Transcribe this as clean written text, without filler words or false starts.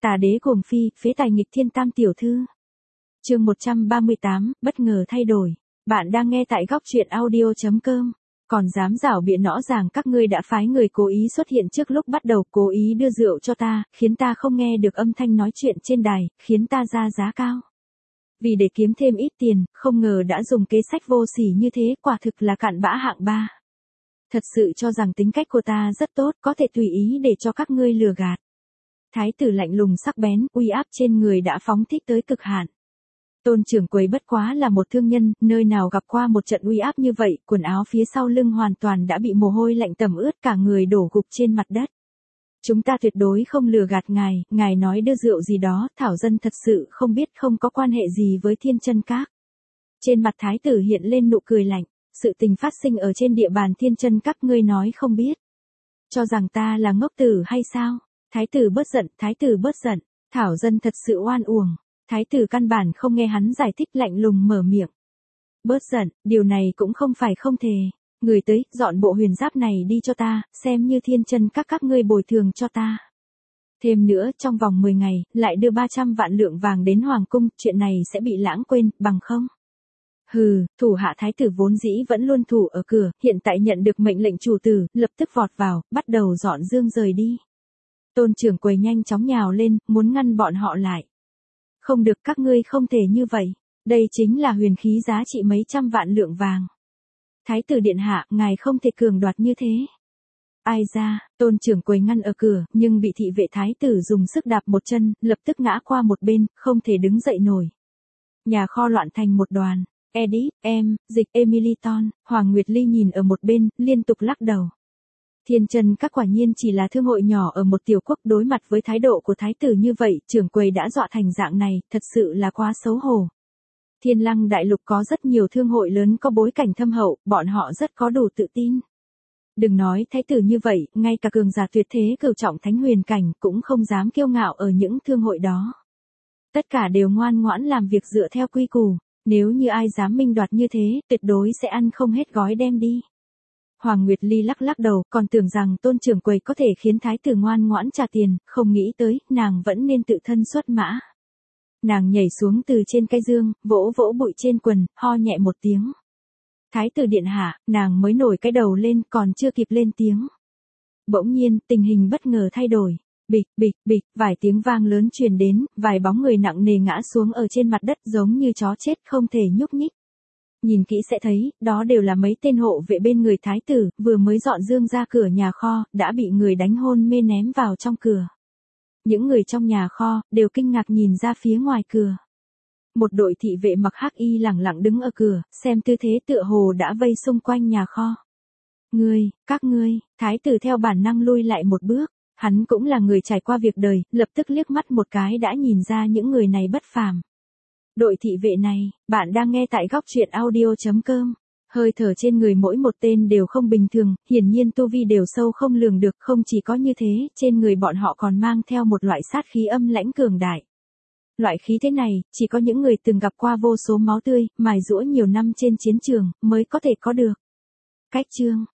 Tà đế Cuồng Phi, phế tài nghịch thiên tam tiểu thư. Chương 138, bất ngờ thay đổi. Bạn đang nghe tại góc truyện audio.com. Còn dám giảo biện rõ ràng các ngươi đã phái người cố ý xuất hiện trước lúc bắt đầu, cố ý đưa rượu cho ta, khiến ta không nghe được âm thanh nói chuyện trên đài, khiến ta ra giá cao. Vì để kiếm thêm ít tiền, không ngờ đã dùng kế sách vô sỉ như thế, quả thực là cặn bã hạng ba. Thật sự cho rằng tính cách của ta rất tốt, có thể tùy ý để cho các ngươi lừa gạt. Thái tử lạnh lùng sắc bén, uy áp trên người đã phóng thích tới cực hạn. Tôn trưởng quầy bất quá là một thương nhân, nơi nào gặp qua một trận uy áp như vậy, quần áo phía sau lưng hoàn toàn đã bị mồ hôi lạnh tẩm ướt, cả người đổ gục trên mặt đất. Chúng ta tuyệt đối không lừa gạt ngài nói đưa rượu gì đó, thảo dân thật sự không biết, không có quan hệ gì với Thiên Chân Các. Trên mặt thái tử hiện lên nụ cười lạnh, sự tình phát sinh ở trên địa bàn Thiên Chân Các ngươi nói không biết. Cho rằng ta là ngốc tử hay sao? Thái tử bớt giận, thảo dân thật sự oan uổng. Thái tử căn bản không nghe hắn giải thích, lạnh lùng mở miệng. Bớt giận, điều này cũng không phải không thể. Người tới, dọn bộ huyền giáp này đi cho ta, xem như Thiên Chân các ngươi bồi thường cho ta. Thêm nữa, trong vòng 10 ngày, lại đưa 300 vạn lượng vàng đến Hoàng cung, chuyện này sẽ bị lãng quên, bằng không? Hừ, thủ hạ thái tử vốn dĩ vẫn luôn thủ ở cửa, hiện tại nhận được mệnh lệnh chủ tử, lập tức vọt vào, bắt đầu dọn dương rời đi. Tôn trưởng quầy nhanh chóng nhào lên, muốn ngăn bọn họ lại. Không được, các ngươi không thể như vậy. Đây chính là huyền khí giá trị mấy trăm vạn lượng vàng. Thái tử điện hạ, ngài không thể cường đoạt như thế. Ai ra, tôn trưởng quầy ngăn ở cửa, nhưng bị thị vệ thái tử dùng sức đạp một chân, lập tức ngã qua một bên, không thể đứng dậy nổi. Nhà kho loạn thành một đoàn. Edith, Dịch, Emiliton, Hoàng Nguyệt Ly nhìn ở một bên, liên tục lắc đầu. Thiên Chân Các quả nhiên chỉ là thương hội nhỏ ở một tiểu quốc, đối mặt với thái độ của thái tử như vậy, trưởng quầy đã dọa thành dạng này, thật sự là quá xấu hổ. Thiên Lăng đại lục có rất nhiều thương hội lớn có bối cảnh thâm hậu, bọn họ rất có đủ tự tin. Đừng nói thái tử như vậy, ngay cả cường giả tuyệt thế cửu trọng thánh huyền cảnh cũng không dám kiêu ngạo ở những thương hội đó. Tất cả đều ngoan ngoãn làm việc dựa theo quy củ, nếu như ai dám minh đoạt như thế, tuyệt đối sẽ ăn không hết gói đem đi. Hoàng Nguyệt Ly lắc đầu, còn tưởng rằng tôn trưởng quầy có thể khiến thái tử ngoan ngoãn trả tiền, không nghĩ tới, nàng vẫn nên tự thân xuất mã. Nàng nhảy xuống từ trên cây dương, vỗ bụi trên quần, ho nhẹ một tiếng. Thái tử điện hạ, nàng mới nổi cái đầu lên, còn chưa kịp lên tiếng. Bỗng nhiên, tình hình bất ngờ thay đổi. Bịch, vài tiếng vang lớn truyền đến, vài bóng người nặng nề ngã xuống ở trên mặt đất giống như chó chết không thể nhúc nhích. Nhìn kỹ sẽ thấy, đó đều là mấy tên hộ vệ bên người thái tử, vừa mới dọn dương ra cửa nhà kho, đã bị người đánh hôn mê ném vào trong cửa. Những người trong nhà kho, đều kinh ngạc nhìn ra phía ngoài cửa. Một đội thị vệ mặc hắc y lẳng lặng đứng ở cửa, xem tư thế tựa hồ đã vây xung quanh nhà kho. Các ngươi, thái tử theo bản năng lui lại một bước, hắn cũng là người trải qua việc đời, lập tức liếc mắt một cái đã nhìn ra những người này bất phàm. Đội thị vệ này, bạn đang nghe tại góc truyện audio.com. Hơi thở trên người mỗi một tên đều không bình thường, hiển nhiên tu vi đều sâu không lường được, không chỉ có như thế, trên người bọn họ còn mang theo một loại sát khí âm lãnh cường đại. Loại khí thế này, chỉ có những người từng gặp qua vô số máu tươi, mài giũa nhiều năm trên chiến trường, mới có thể có được. Cách chương,